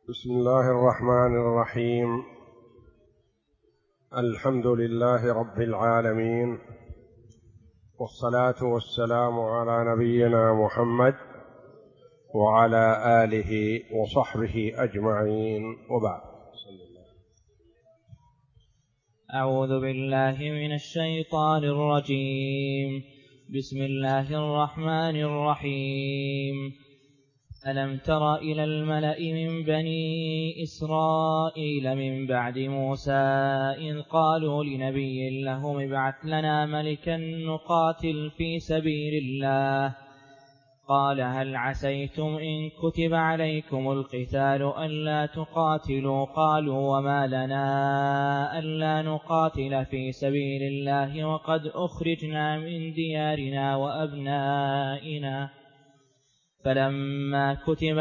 بسم الله الرحمن الرحيم. الحمد لله رب العالمين، والصلاة والسلام على نبينا محمد وعلى آله وصحبه أجمعين، وبعد. أعوذ بالله من الشيطان الرجيم. بسم الله الرحمن الرحيم. ألم تر إلى الملأ من بني إسرائيل من بعد موسى إذ قالوا لنبي لهم ابعث لنا ملكا نقاتل في سبيل الله قال هل عسيتم إن كتب عليكم القتال ألا تقاتلوا قالوا وما لنا ألا نقاتل في سبيل الله وقد أخرجنا من ديارنا وأبنائنا فلما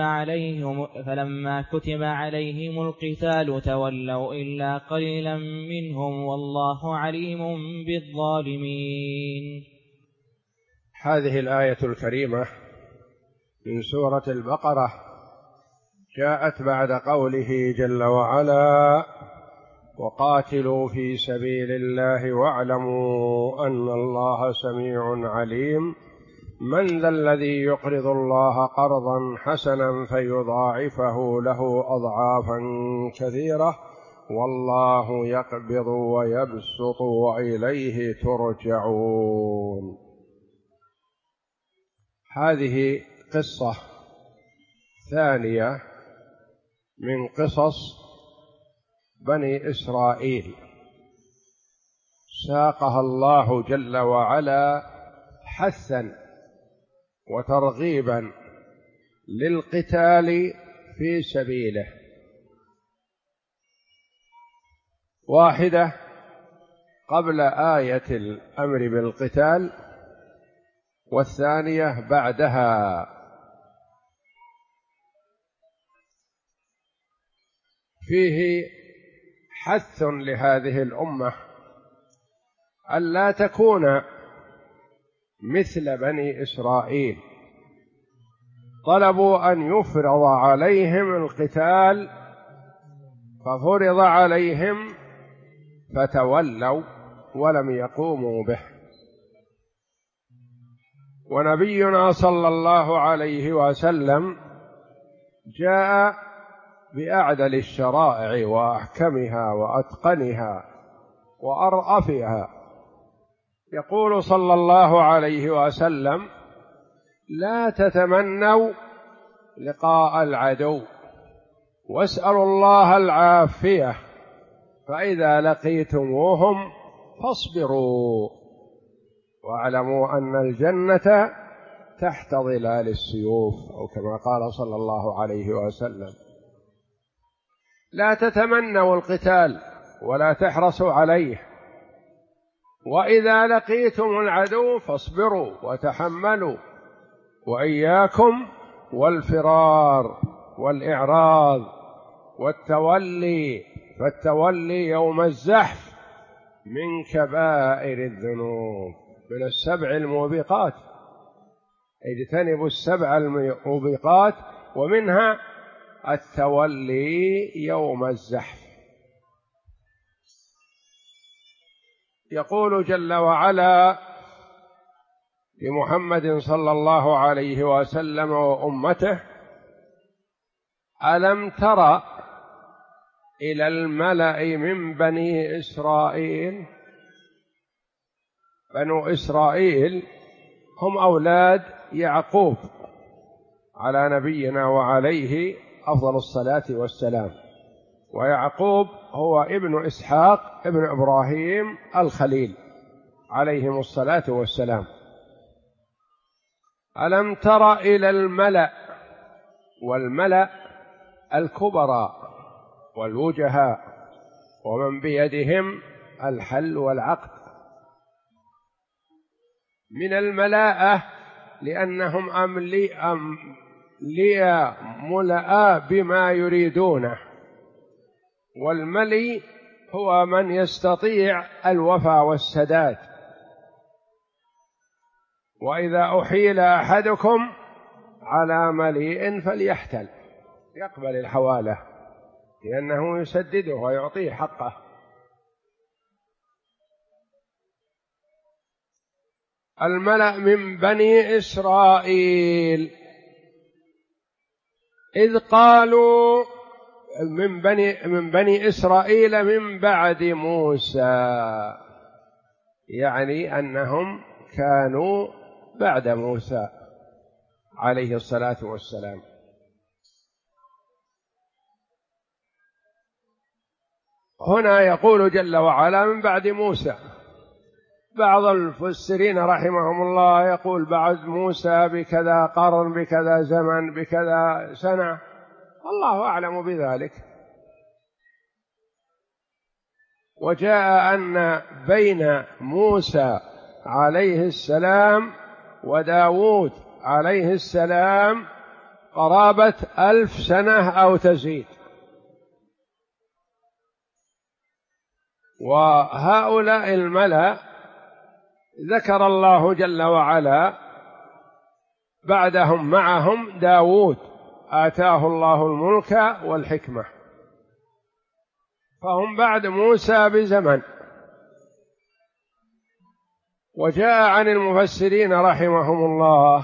كتب عليهم القتال تولوا إلا قليلا منهم والله عليم بالظالمين. هذه الآية الكريمة من سورة البقرة جاءت بعد قوله جل وعلا وقاتلوا في سبيل الله واعلموا أن الله سميع عليم من ذا الذي يقرض الله قرضا حسنا فيضاعفه له أضعافا كثيرة والله يقبض ويبسط وإليه ترجعون. هذه قصة ثانية من قصص بني إسرائيل ساقها الله جل وعلا حثا وترغيبا للقتال في سبيله. واحدة قبل آية الأمر بالقتال، والثانية بعدها. فيه حث لهذه الأمة ألا تكون مثل بني إسرائيل، طلبوا أن يفرض عليهم القتال ففرض عليهم فتولوا ولم يقوموا به. ونبينا صلى الله عليه وسلم جاء بأعدل الشرائع وأحكمها وأتقنها وأرأفها. يقول صلى الله عليه وسلم لا تتمنوا لقاء العدو واسألوا الله العافية فإذا لقيتموهم فاصبروا واعلموا أن الجنة تحت ظلال السيوف، أو كما قال صلى الله عليه وسلم. لا تتمنوا القتال ولا تحرصوا عليه، وإذا لقيتم العدو فاصبروا وتحملوا، وإياكم والفرار والإعراض والتولي، فالتولي يوم الزحف من كبائر الذنوب، من السبع الموبقات. اجتنبوا السبع الموبقات ومنها التولي يوم الزحف. يقول جل وعلا لمحمد صلى الله عليه وسلم وأمته ألم تر إلى الملأ من بني إسرائيل. بنو إسرائيل هم أولاد يعقوب على نبينا وعليه أفضل الصلاة والسلام، ويعقوب هو ابن إسحاق ابن إبراهيم الخليل عليهم الصلاة والسلام. ألم تر إلى الملأ، والملأ الكبراء والوجهاء ومن بيدهم الحل والعقد. من الملاءة لأنهم ملأ بما يريدونه، والملي هو من يستطيع الوفاء والسداد. وإذا أحيل أحدكم على مليء فليحتل، يقبل الحوالة لأنه يسدده ويعطيه حقه. الملأ من بني إسرائيل إذ قالوا من بني إسرائيل من بعد موسى، يعني أنهم كانوا بعد موسى عليه الصلاة والسلام. هنا يقول جل وعلا من بعد موسى. بعض المفسرين رحمهم الله يقول بعد موسى بكذا قرن، بكذا زمن، بكذا سنة، الله أعلم بذلك. وجاء أن بين موسى عليه السلام وداود عليه السلام قرابة 1000 سنة أو تزيد. وهؤلاء الملأ ذكر الله جل وعلا بعدهم معهم داود آتاه الله الملك والحكمة، فهم بعد موسى بزمن. وجاء عن المفسرين رحمهم الله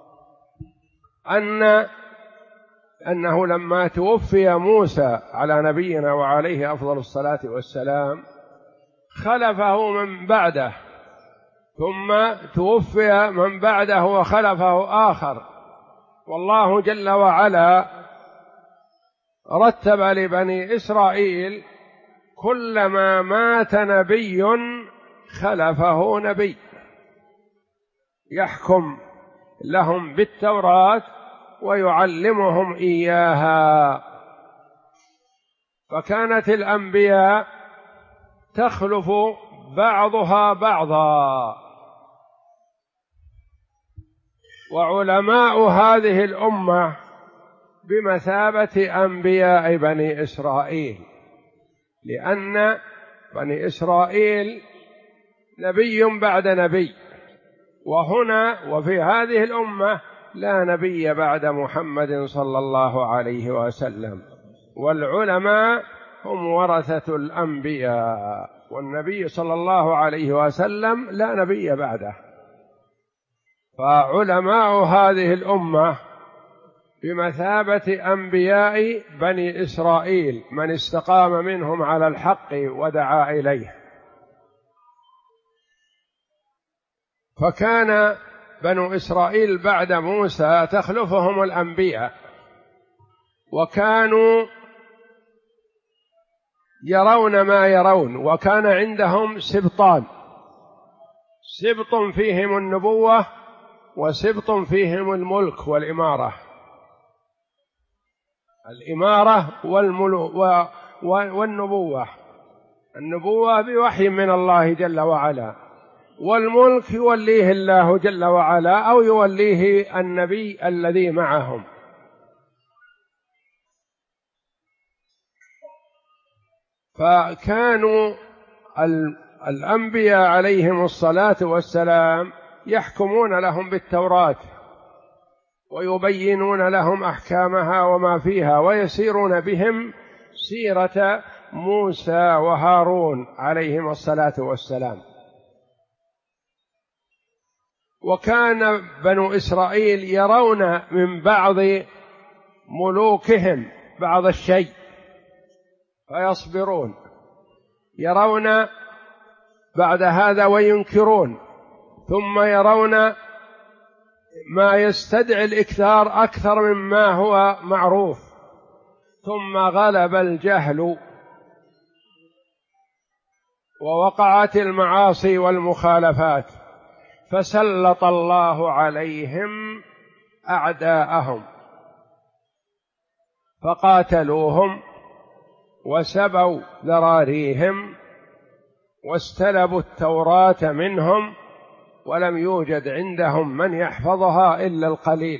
أنه لما توفي موسى على نبينا وعليه أفضل الصلاة والسلام خلفه من بعده، ثم توفي من بعده وخلفه آخر، والله جل وعلا رتب لبني إسرائيل كلما مات نبي خلفه نبي يحكم لهم بالتوراة ويعلمهم إياها. فكانت الأنبياء تخلف بعضها بعضا، وعلماء هذه الأمة بمثابة أنبياء بني إسرائيل، لأن بني إسرائيل نبي بعد نبي، وهنا وفي هذه الأمة لا نبي بعد محمد صلى الله عليه وسلم، والعلماء هم ورثة الأنبياء، والنبي صلى الله عليه وسلم لا نبي بعده. فعلماء هذه الأمة بمثابة أنبياء بني إسرائيل، من استقام منهم على الحق ودعا إليه. فكان بنو إسرائيل بعد موسى تخلفهم الأنبياء، وكانوا يرون ما يرون، وكان عندهم سبطان، سبط فيهم النبوة وسبط فيهم الملك والإمارة، الإمارة والنبوة، النبوة بوحي من الله جل وعلا، والملك يوليه الله جل وعلا أو يوليه النبي الذي معهم. فكانوا الأنبياء عليهم الصلاة والسلام يحكمون لهم بالتوراة ويبينون لهم أحكامها وما فيها، ويسيرون بهم سيرة موسى وهارون عليهم الصلاة والسلام. وكان بنو إسرائيل يرون من بعض ملوكهم بعض الشيء فيصبرون، يرون بعد هذا وينكرون، ثم يرون ما يستدعي الإكثار أكثر مما هو معروف، ثم غلب الجهل ووقعت المعاصي والمخالفات، فسلط الله عليهم أعداءهم فقاتلوهم وسبوا ذراريهم واستلبوا التوراة منهم، ولم يوجد عندهم من يحفظها إلا القليل،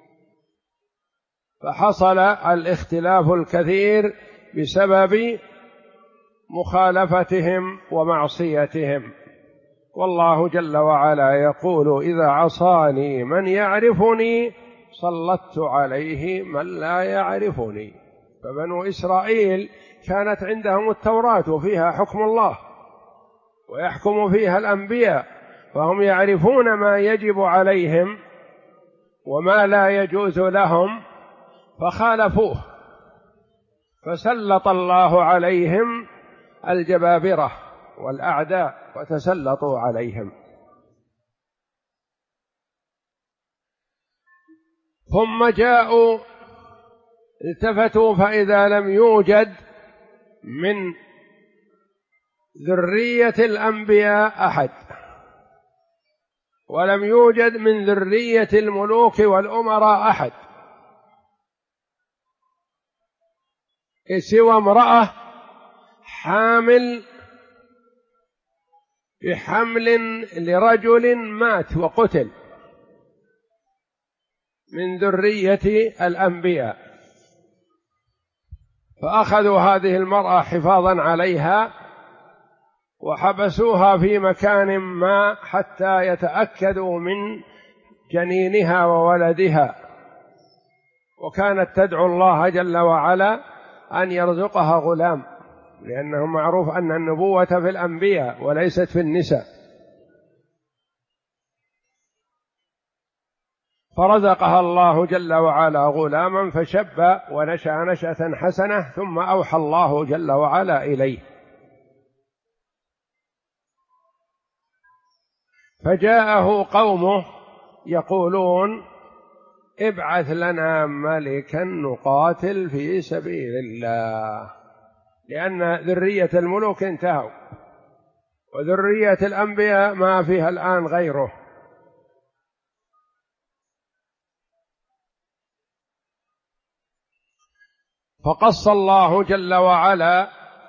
فحصل الاختلاف الكثير بسبب مخالفتهم ومعصيتهم. والله جل وعلا يقول: إذا عصاني من يعرفني سلطت عليه من لا يعرفني. فبنو إسرائيل كانت عندهم التوراة وفيها حكم الله ويحكم فيها الأنبياء، فهم يعرفون ما يجب عليهم وما لا يجوز لهم فخالفوه، فسلط الله عليهم الجبابرة والأعداء وتسلطوا عليهم. ثم جاءوا التفتوا فإذا لم يوجد من ذرية الأنبياء أحد، ولم يوجد من ذرية الملوك والأمراء أحد سوى امرأة حامل بحمل لرجل مات وقتل من ذرية الأنبياء، فأخذوا هذه المرأة حفاظا عليها وحبسوها في مكان ما حتى يتأكدوا من جنينها وولدها، وكانت تدعو الله جل وعلا أن يرزقها غلام، لأنه معروف أن النبوة في الأنبياء وليست في النساء، فرزقها الله جل وعلا غلاما فشب ونشأ نشأة حسنة، ثم أوحى الله جل وعلا إليه، فجاءه قومه يقولون ابعث لنا ملكا نقاتل في سبيل الله، لأن ذرية الملوك انتهوا وذرية الأنبياء ما فيها الآن غيره. فقص الله جل وعلا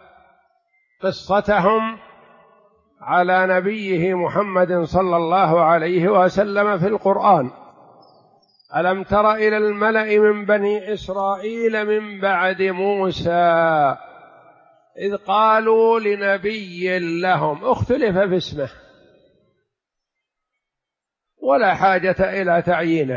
قصتهم على نبيه محمد صلى الله عليه وسلم في القرآن: ألم تر إلى الملأ من بني إسرائيل من بعد موسى إذ قالوا لنبي لهم، اختلف في اسمه ولا حاجة إلى تعيينه،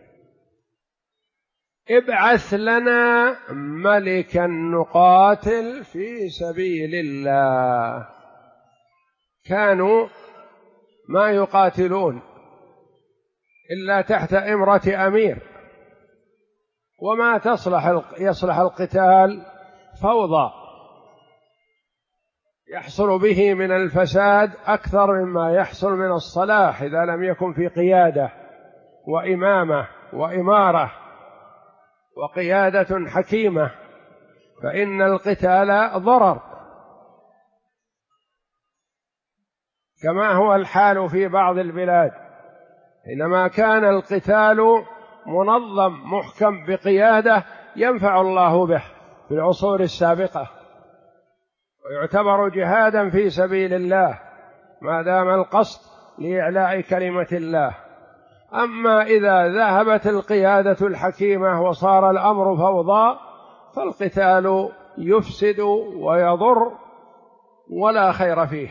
ابعث لنا ملكا نقاتل في سبيل الله. كانوا ما يقاتلون إلا تحت إمرة أمير، وما يصلح القتال فوضى يحصل به من الفساد أكثر مما يحصل من الصلاح إذا لم يكن في قيادة وإمامة وإمارة وقيادة حكيمة، فإن القتال ضرر، كما هو الحال في بعض البلاد. حينما كان القتال منظم محكم بقيادة ينفع الله به في العصور السابقة، ويعتبر جهادا في سبيل الله ما دام القصد لإعلاء كلمة الله. أما إذا ذهبت القيادة الحكيمة وصار الأمر فوضى فالقتال يفسد ويضر ولا خير فيه.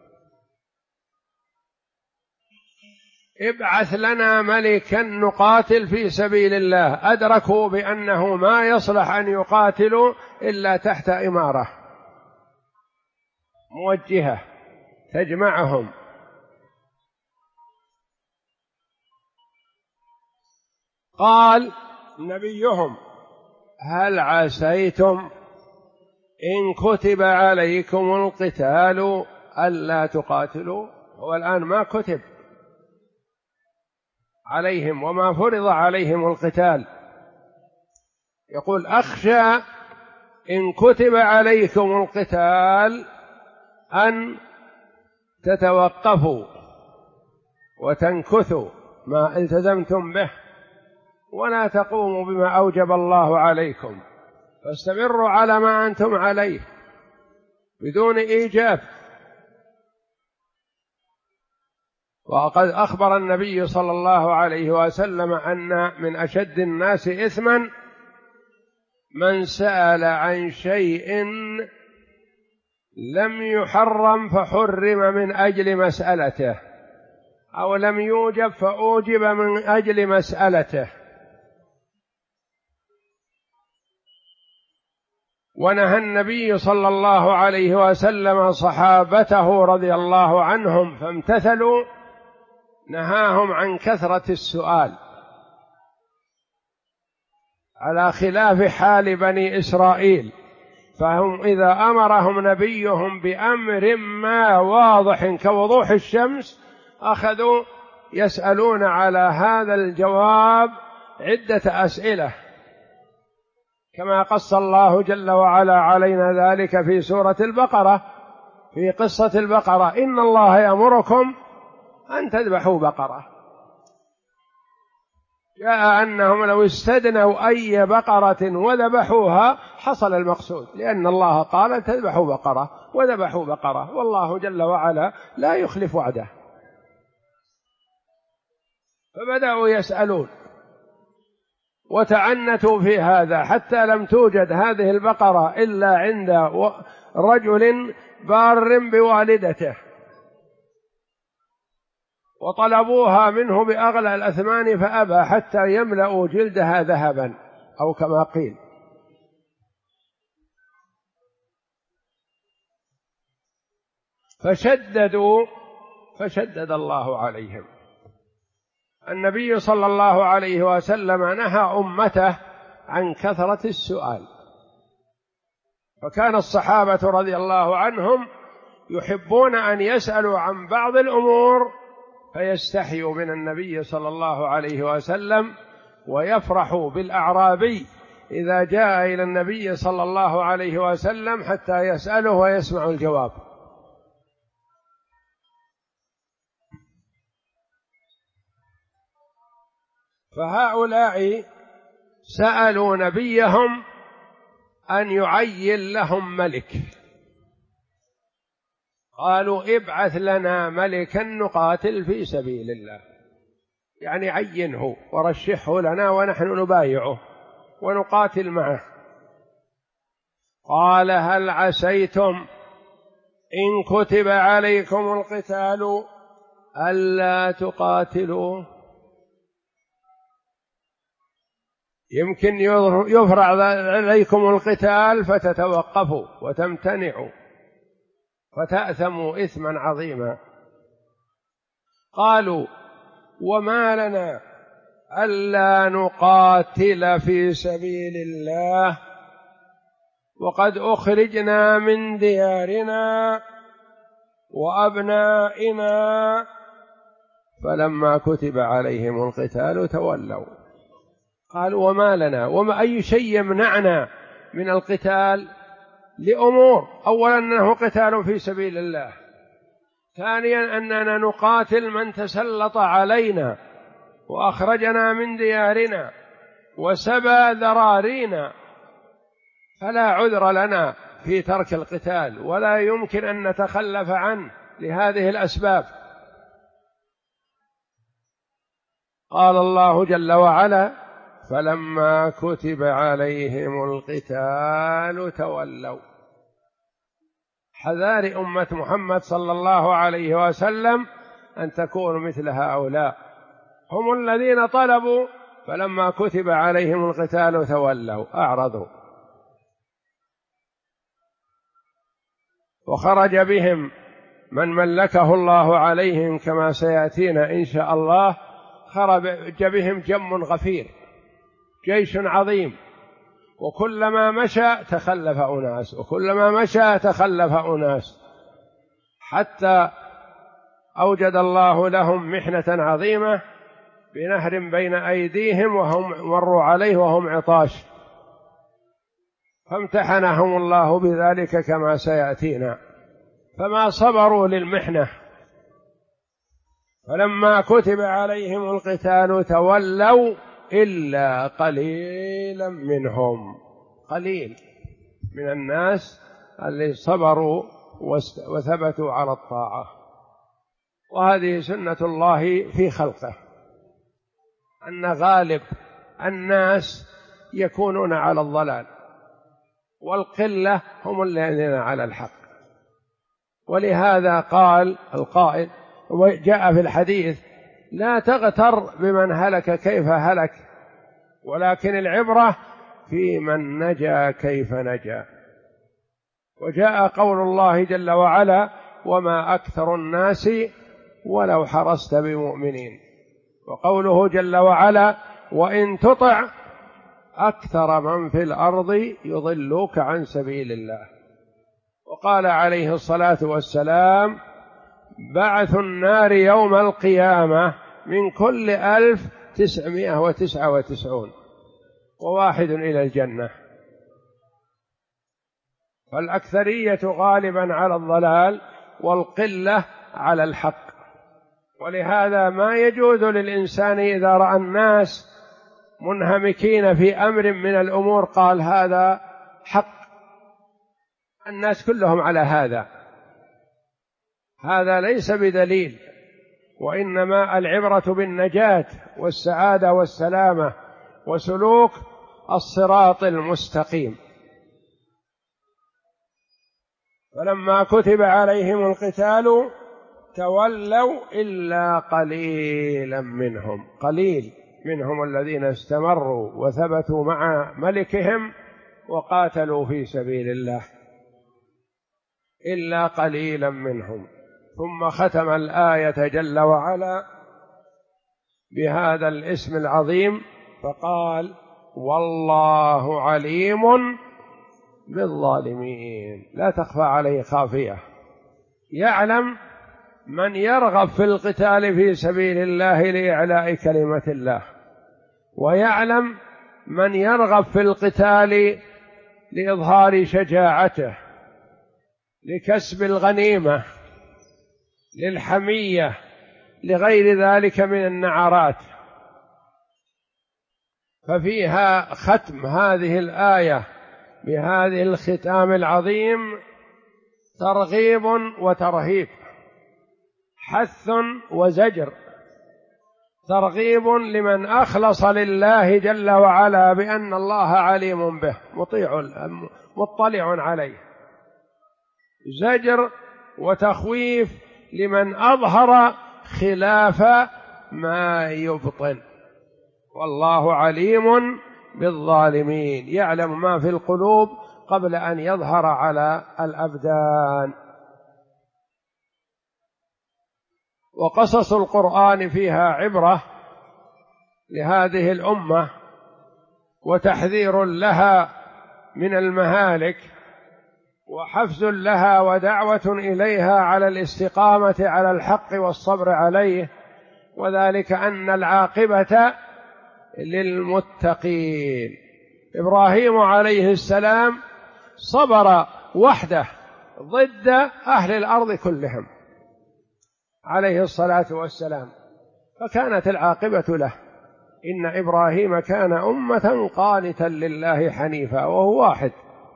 ابعث لنا ملكا نقاتل في سبيل الله، أدركوا بأنه ما يصلح أن يقاتلوا إلا تحت إمارة موجهة تجمعهم. قال نبيهم: هل عسيتم إن كتب عليكم القتال ألا تقاتلوا؟ هو الآن ما كتب عليهم وما فرض عليهم القتال، يقول: أخشى إن كتب عليكم القتال أن تتوقفوا وتنكثوا ما التزمتم به ولا تقوموا بما أوجب الله عليكم، فاستمروا على ما أنتم عليه بدون إيجاب. وقد أخبر النبي صلى الله عليه وسلم أن من أشد الناس إثما من سأل عن شيء لم يحرم فحرم من أجل مسألته، أو لم يوجب فأوجب من أجل مسألته. ونهى النبي صلى الله عليه وسلم صحابته رضي الله عنهم فامتثلوا، نهاهم عن كثرة السؤال، على خلاف حال بني إسرائيل، فهم إذا أمرهم نبيهم بأمر ما واضح كوضوح الشمس أخذوا يسألون على هذا الجواب عدة أسئلة، كما قص الله جل وعلا علينا ذلك في سورة البقرة، في قصة البقرة: إن الله يأمركم أن تذبحوا بقرة. جاء أنهم لو استدنوا أي بقرة وذبحوها حصل المقصود، لأن الله قال تذبحوا بقرة وذبحوا بقرة، والله جل وعلا لا يخلف وعده. فبدأوا يسألون وتعنتوا في هذا، حتى لم توجد هذه البقرة إلا عند رجل بار بوالدته، وطلبوها منه بأغلى الأثمان فأبى حتى يملأوا جلدها ذهبا أو كما قيل. فشدد الله عليهم. النبي صلى الله عليه وسلم نهى أمته عن كثرة السؤال، فكان الصحابة رضي الله عنهم يحبون أن يسألوا عن بعض الأمور فيستحيوا من النبي صلى الله عليه وسلم، ويفرحوا بالأعرابي إذا جاء إلى النبي صلى الله عليه وسلم حتى يسأله ويسمع الجواب. فهؤلاء سألوا نبيهم أن يعين لهم ملك، قالوا: ابعث لنا ملكا نقاتل في سبيل الله، يعني عينه ورشحه لنا ونحن نبايعه ونقاتل معه. قال: هل عسيتم إن كتب عليكم القتال ألا تقاتلوا؟ يمكن يفرض عليكم القتال فتتوقفوا وتمتنعوا فتأثموا إثما عظيما. قالوا: وما لنا ألا نقاتل في سبيل الله وقد أخرجنا من ديارنا وأبنائنا. فلما كتب عليهم القتال تولوا. قالوا: وما لنا، وما أي شيء يمنعنا من القتال؟ لأمور: أولا أنه قتال في سبيل الله، ثانيا أننا نقاتل من تسلط علينا وأخرجنا من ديارنا وسبى ذرارينا، فلا عذر لنا في ترك القتال ولا يمكن أن نتخلف عنه لهذه الأسباب. قال الله جل وعلا: فلما كتب عليهم القتال تولوا. حذار أمة محمد صلى الله عليه وسلم أن تكونوا مثل هؤلاء، هم الذين طلبوا فلما كتب عليهم القتال تولوا، أعرضوا. وخرج بهم من ملكه الله عليهم كما سيأتينا إن شاء الله، خرج بهم جم غفير، جيش عظيم، وكلما مشى تخلف أناس وكلما مشى تخلف أناس، حتى أوجد الله لهم محنة عظيمة بنهر بين أيديهم وهم مروا عليه وهم عطاش، فامتحنهم الله بذلك كما سيأتينا، فما صبروا للمحنة. فلما كتب عليهم القتال تولوا إلا قليلا منهم، قليل من الناس اللي صبروا وثبتوا على الطاعة. وهذه سنة الله في خلقه، أن غالب الناس يكونون على الضلال والقلة هم الذين على الحق. ولهذا قال القائل وجاء في الحديث: لا تغتر بمن هلك كيف هلك، ولكن العبرة في من نجا كيف نجا. وجاء قول الله جل وعلا: وما أكثر الناس ولو حرصت بمؤمنين. وقوله جل وعلا: وإن تطع أكثر من في الأرض يضلوك عن سبيل الله. وقال عليه الصلاة والسلام: بعث النار يوم القيامة من كل 1999 وواحد إلى الجنة. فالأكثرية غالبا على الضلال والقلة على الحق. ولهذا ما يجوز للإنسان إذا رأى الناس منهمكين في أمر من الأمور قال هذا حق، الناس كلهم على هذا، هذا ليس بدليل، وإنما العبرة بالنجاة والسعادة والسلامة وسلوك الصراط المستقيم. فلما كتب عليهم القتال تولوا إلا قليلا منهم، قليل منهم الذين استمروا وثبتوا مع ملكهم وقاتلوا في سبيل الله، إلا قليلا منهم. ثم ختم الآية جل وعلا بهذا الاسم العظيم فقال: والله عليم بالظالمين. لا تخفى عليه خافية، يعلم من يرغب في القتال في سبيل الله لإعلاء كلمة الله، ويعلم من يرغب في القتال لإظهار شجاعته، لكسب الغنيمة، للحمية، لغير ذلك من النعرات. ففيها ختم هذه الآية بهذه الختام العظيم ترغيب وترهيب، حث وزجر. ترغيب لمن أخلص لله جل وعلا بأن الله عليم به مطلع عليه، زجر وتخويف لمن أظهر خلاف ما يبطن. والله عليم بالظالمين، يعلم ما في القلوب قبل أن يظهر على الأبدان. وقصص القرآن فيها عبرة لهذه الأمة وتحذير لها من المهالك، وحفز لها ودعوة إليها على الاستقامة على الحق والصبر عليه، وذلك أن العاقبة للمتقين. إبراهيم عليه السلام صبر وحده ضد أهل الأرض كلهم عليه الصلاة والسلام، فكانت العاقبة له. إن إبراهيم كان أمة قانتا لله حنيفا، وهو واحد.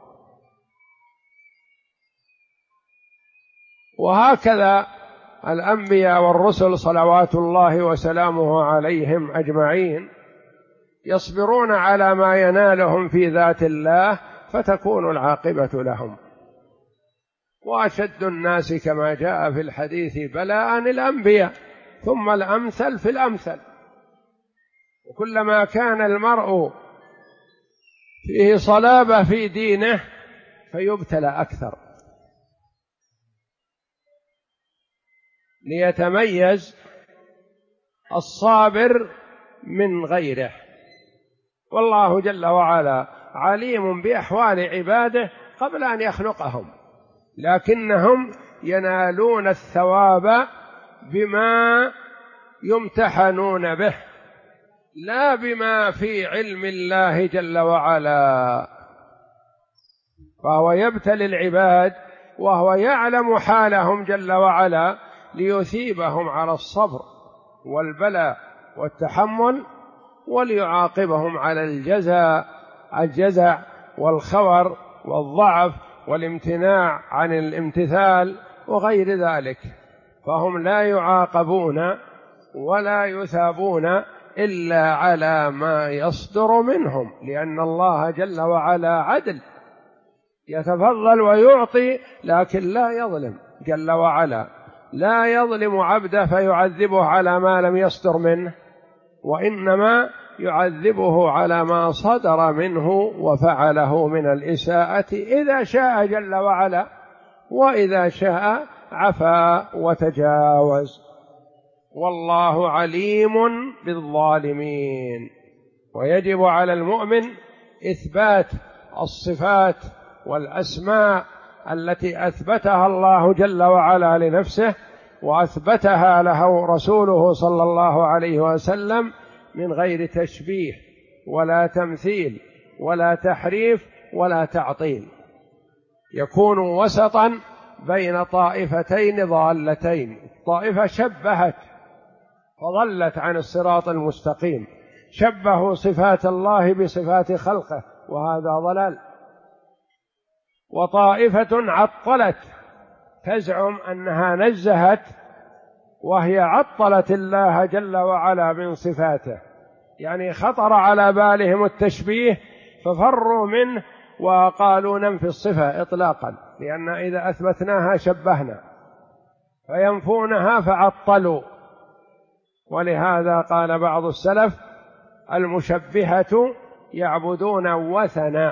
وهكذا الأنبياء والرسل صلوات الله وسلامه عليهم أجمعين يصبرون على ما ينالهم في ذات الله فتكون العاقبة لهم. وأشد الناس كما جاء في الحديث بلاء الأنبياء، ثم الأمثل في الأمثل. وكلما كان المرء فيه صلابة في دينه فيبتلى أكثر ليتميز الصابر من غيره. والله جل وعلا عليم بأحوال عباده قبل أن يخلقهم، لكنهم ينالون الثواب بما يمتحنون به، لا بما في علم الله جل وعلا. فهو يبتلي العباد وهو يعلم حالهم جل وعلا ليثيبهم على الصبر والبلاء والتحمل، وليعاقبهم على الجزع والخور والضعف والامتناع عن الامتثال وغير ذلك. فهم لا يعاقبون ولا يثابون إلا على ما يصدر منهم، لأن الله جل وعلا عدل، يتفضل ويعطي لكن لا يظلم جل وعلا، لا يظلم عبده فيعذبه على ما لم يصدر منه، وإنما يعذبه على ما صدر منه وفعله من الإساءة إذا شاء جل وعلا، وإذا شاء عفا وتجاوز. والله عليم بالظالمين. ويجب على المؤمن إثبات الصفات والأسماء التي أثبتها الله جل وعلا لنفسه وأثبتها له رسوله صلى الله عليه وسلم من غير تشبيه ولا تمثيل ولا تحريف ولا تعطيل، يكون وسطا بين طائفتين ضالتين. طائفة شبهت فضلت عن الصراط المستقيم، شبهوا صفات الله بصفات خلقه وهذا ضلال، وطائفة عطلت تزعم أنها نزهت وهي عطلت الله جل وعلا من صفاته، يعني خطر على بالهم التشبيه ففروا منه وقالوا ننفي الصفة إطلاقا، لأن إذا أثبتناها شبهنا، فينفونها فعطلوا. ولهذا قال بعض السلف: المشبهة يعبدون وثنا،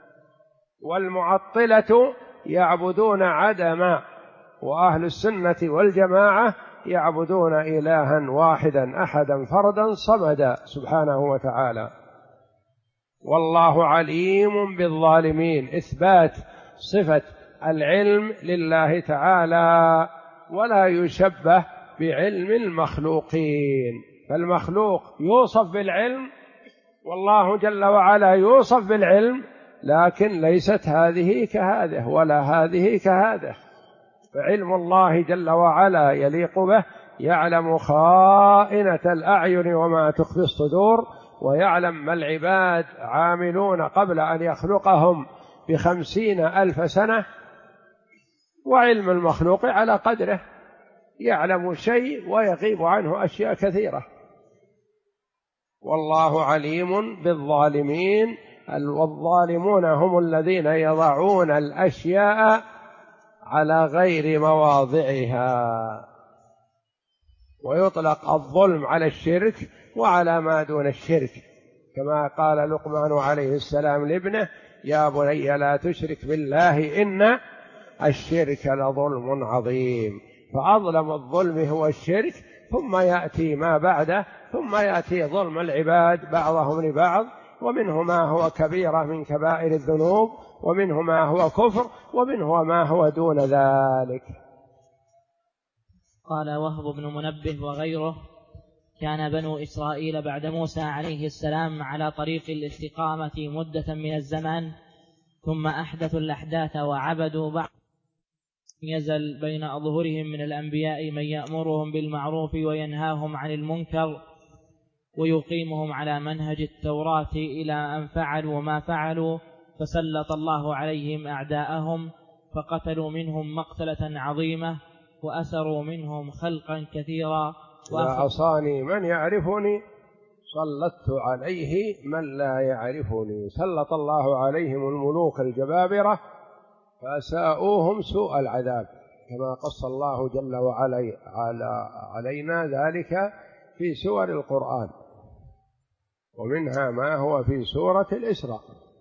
والمعطلة يعبدون عدما، وأهل السنة والجماعة يعبدون إلها واحدا أحدا فردا صمدا سبحانه وتعالى. والله عليم بالظالمين، إثبات صفة العلم لله تعالى ولا يشبه بعلم المخلوقين، فالمخلوق يوصف بالعلم والله جل وعلا يوصف بالعلم، لكن ليست هذه كهذه ولا هذه كهذه، فعلم الله جل وعلا يليق به، يعلم خائنة الأعين وما تخفي الصدور، ويعلم ما العباد عاملون قبل أن يخلقهم ب50,000 سنة، وعلم المخلوق على قدره، يعلم شيء ويغيب عنه أشياء كثيرة. والله عليم بالظالمين، والظالمون هم الذين يضعون الأشياء على غير مواضعها. ويطلق الظلم على الشرك وعلى ما دون الشرك، كما قال لقمان عليه السلام لابنه: يا بني لا تشرك بالله إن الشرك لظلم عظيم. فأظلم الظلم هو الشرك، ثم يأتي ما بعده، ثم يأتي ظلم العباد بعضهم لبعض، ومنه ما هو كبيرة من كبائر الذنوب، ومنه ما هو كفر، ومنه ما هو دون ذلك. قال وهب بن منبه وغيره: كان بنو إسرائيل بعد موسى عليه السلام على طريق الاستقامة مدة من الزمان، ثم أحدثوا الأحداث وعبدوا بعض، يزل بين أظهرهم من الأنبياء من يأمرهم بالمعروف وينهاهم عن المنكر ويقيمهم على منهج التوراة إلى أن فعلوا ما فعلوا، فسلط الله عليهم أعداءهم فقتلوا منهم مقتلة عظيمة وأسروا منهم خلقا كثيرا. وعصاني من يعرفني سلطت عليه من لا يعرفني. سلط الله عليهم الملوك الجبابرة فأساءوهم سوء العذاب، كما قص الله جل وعلا علينا ذلك في سور القرآن، ومنها ما هو في سورة الإسراء.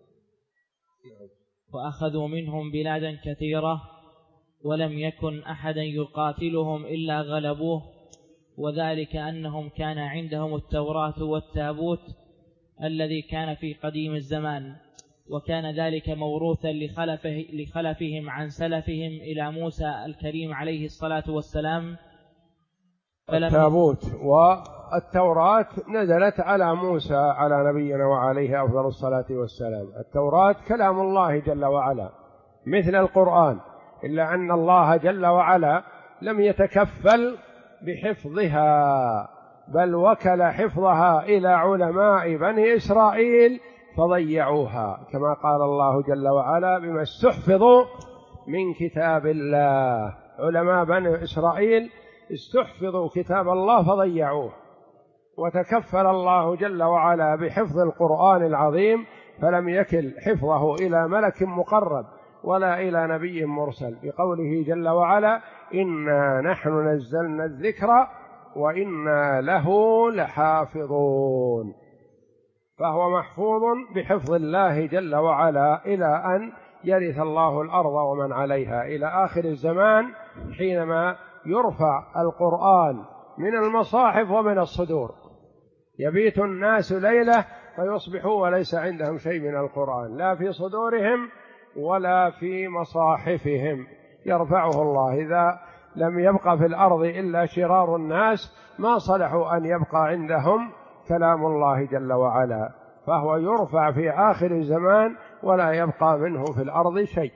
وأخذوا منهم بلادا كثيرة ولم يكن أحدا يقاتلهم إلا غلبوه، وذلك أنهم كان عندهم التوراة والتابوت الذي كان في قديم الزمان، وكان ذلك موروثا لخلفهم عن سلفهم إلى موسى الكريم عليه الصلاة والسلام. التابوت والتوراة نزلت على موسى على نبينا وعليه أفضل الصلاة والسلام. التوراة كلام الله جل وعلا مثل القرآن، إلا أن الله جل وعلا لم يتكفل بحفظها، بل وكل حفظها إلى علماء بني إسرائيل فضيعوها، كما قال الله جل وعلا: بما استحفظوا من كتاب الله. علماء بني إسرائيل استحفظوا كتاب الله فضيعوه، وتكفل الله جل وعلا بحفظ القرآن العظيم، فلم يكل حفظه إلى ملك مقرب ولا إلى نبي مرسل، بقوله جل وعلا: إنا نحن نزلنا الذكر وإنا له لحافظون. فهو محفوظ بحفظ الله جل وعلا إلى أن يرث الله الأرض ومن عليها، إلى آخر الزمان حينما يرفع القرآن من المصاحف ومن الصدور، يبيت الناس ليلة فيصبحوا وليس عندهم شيء من القرآن، لا في صدورهم ولا في مصاحفهم، يرفعه الله. إذا لم يبق في الأرض إلا شرار الناس ما صلحوا أن يبقى عندهم كلام الله جل وعلا، فهو يرفع في آخر الزمان ولا يبقى منه في الأرض شيء.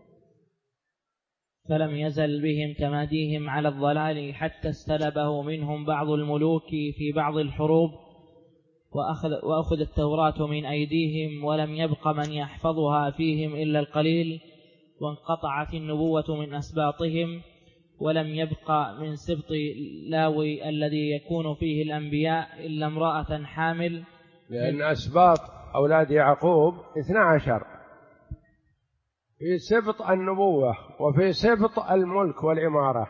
فلم يزل بهم تماديهم على الضلال حتى استلبه منهم بعض الملوك في بعض الحروب، وأخذ التوراة من أيديهم ولم يبق من يحفظها فيهم إلا القليل، وانقطعت النبوة من أسباطهم، ولم يبق من سبط لاوي الذي يكون فيه الأنبياء إلا امرأة حامل، لأن أسباط أولاد يعقوب 12 في سبط النبوة وفي سبط الملك والإمارة،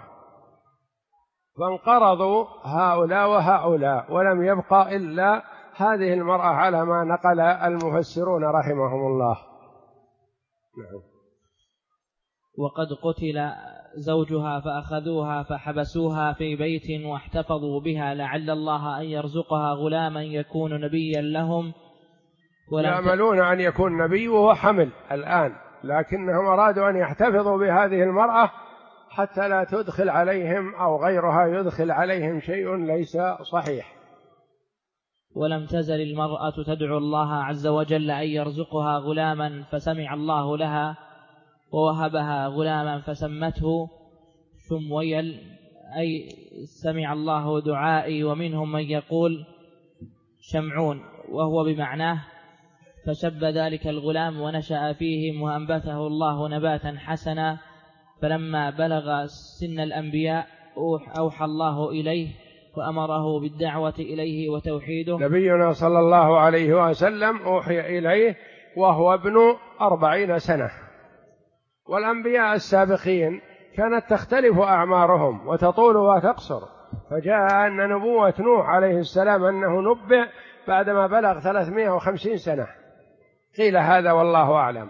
فانقرضوا هؤلاء وهؤلاء ولم يبق إلا هذه المرأة على ما نقل المفسرون رحمهم الله. نعم. وقد قتل زوجها فأخذوها فحبسوها في بيت واحتفظوا بها لعل الله أن يرزقها غلاما يكون نبيا لهم، يأملون أن يكون نبي وهو حمل الآن، لكنهم أرادوا أن يحتفظوا بهذه المرأة حتى لا تدخل عليهم أو غيرها يدخل عليهم شيء ليس صحيح. ولم تزل المرأة تدعو الله عز وجل أن يرزقها غلاما فسمع الله لها ووهبها غلاما فسمته شمويل، أي سمع الله دعائي، ومنهم من يقول شمعون وهو بمعناه، فشب ذلك الغلام ونشأ فيهم وأنبته الله نباتا حسنا، فلما بلغ سن الأنبياء أوحى الله إليه وأمره بالدعوة إليه وتوحيده. نبينا صلى الله عليه وسلم أوحي إليه وهو ابن 40 سنة، والأنبياء السابقين كانت تختلف أعمارهم وتطول وتقصر، فجاء أن نبوة نوح عليه السلام أنه نبئ بعدما بلغ 350 سنة، قيل هذا والله أعلم.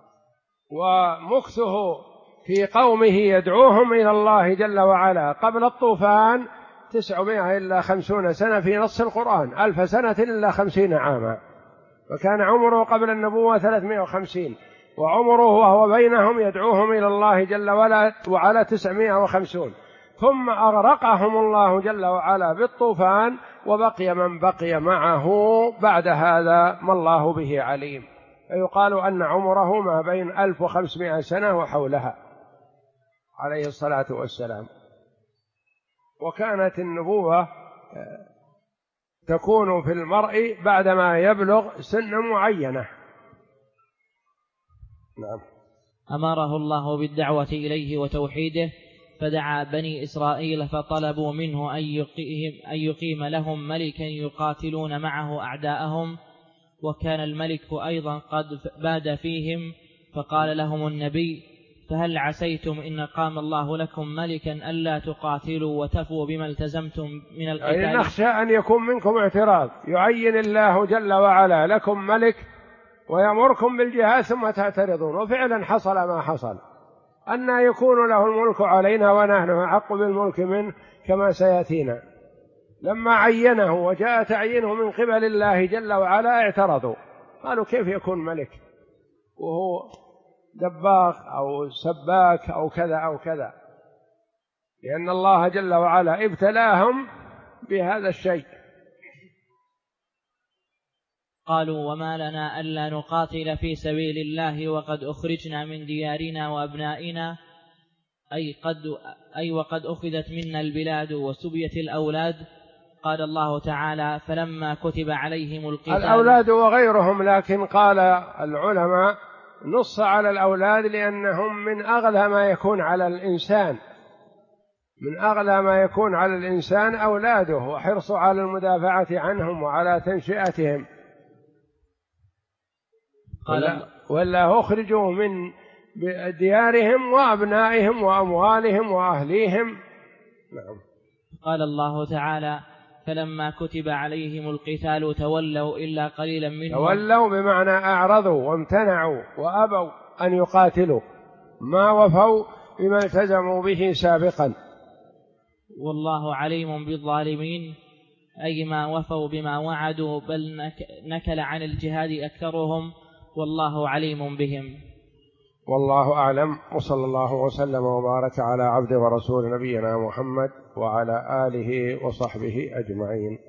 ومكثه في قومه يدعوهم إلى الله جل وعلا قبل الطوفان 950 سنة في نص القرآن، 1000 سنة إلا 50 عاما، وكان عمره قبل النبوة 350، وعمره وهو بينهم يدعوهم إلى الله جل وعلا 950، ثم أغرقهم الله جل وعلا بالطوفان، وبقي من بقي معه بعد هذا ما الله به عليم، فيقال أن عمره ما بين 1500 سنة وحولها عليه الصلاة والسلام. وكانت النبوة تكون في المرء بعدما يبلغ سن معينة. نعم. أمره الله بالدعوة إليه وتوحيده، فدعا بني إسرائيل فطلبوا منه أن يقيم لهم ملكا يقاتلون معه أعداءهم، وكان الملك أيضا قد باد فيهم، فقال لهم النبي: فهل عسيتم إن قام الله لكم ملكا ألا تقاتلوا وتفوا بما التزمتم من القتال؟ أي نخشى أن يكون منكم اعتراض، يعين الله جل وعلا لكم ملك ويأمركم بالجهاد ثم تعترضون، وفعلا حصل ما حصل، أن يكون له الملك علينا ونحن أحق بالملك منه كما سيأتينا. لما عينه وجاء تعيينه من قبل الله جل وعلا اعترضوا، قالوا كيف يكون ملك وهو دباغ أو سباك أو كذا أو كذا، لأن الله جل وعلا ابتلاهم بهذا الشيء. قالوا: وما لنا ألا نقاتل في سبيل الله وقد أخرجنا من ديارنا وأبنائنا، وقد أخذت منا البلاد وسبيت الأولاد. قال الله تعالى: فلما كتب عليهم القتال. الأولاد وغيرهم، لكن قال العلماء نص على الأولاد لأنهم من أغلى ما يكون على الإنسان، من أغلى ما يكون على الإنسان أولاده، وحرصوا على المدافعة عنهم وعلى تنشئتهم، ولا أخرجوا من ديارهم وأبنائهم وأموالهم وأهليهم. نعم. قال الله تعالى: فلما كتب عليهم القتال تولوا إلا قليلا منهم. تولوا بمعنى أعرضوا وامتنعوا وأبوا أن يقاتلوا، ما وفوا بما التزموا به سابقا. والله عليم بالظالمين، أي ما وفوا بما وعدوا، بل نكل عن الجهاد أكثرهم، والله عليم بهم. والله أعلم، وصلى الله وسلم وبارك على عبد ورسول نبينا محمد وعلى آله وصحبه أجمعين.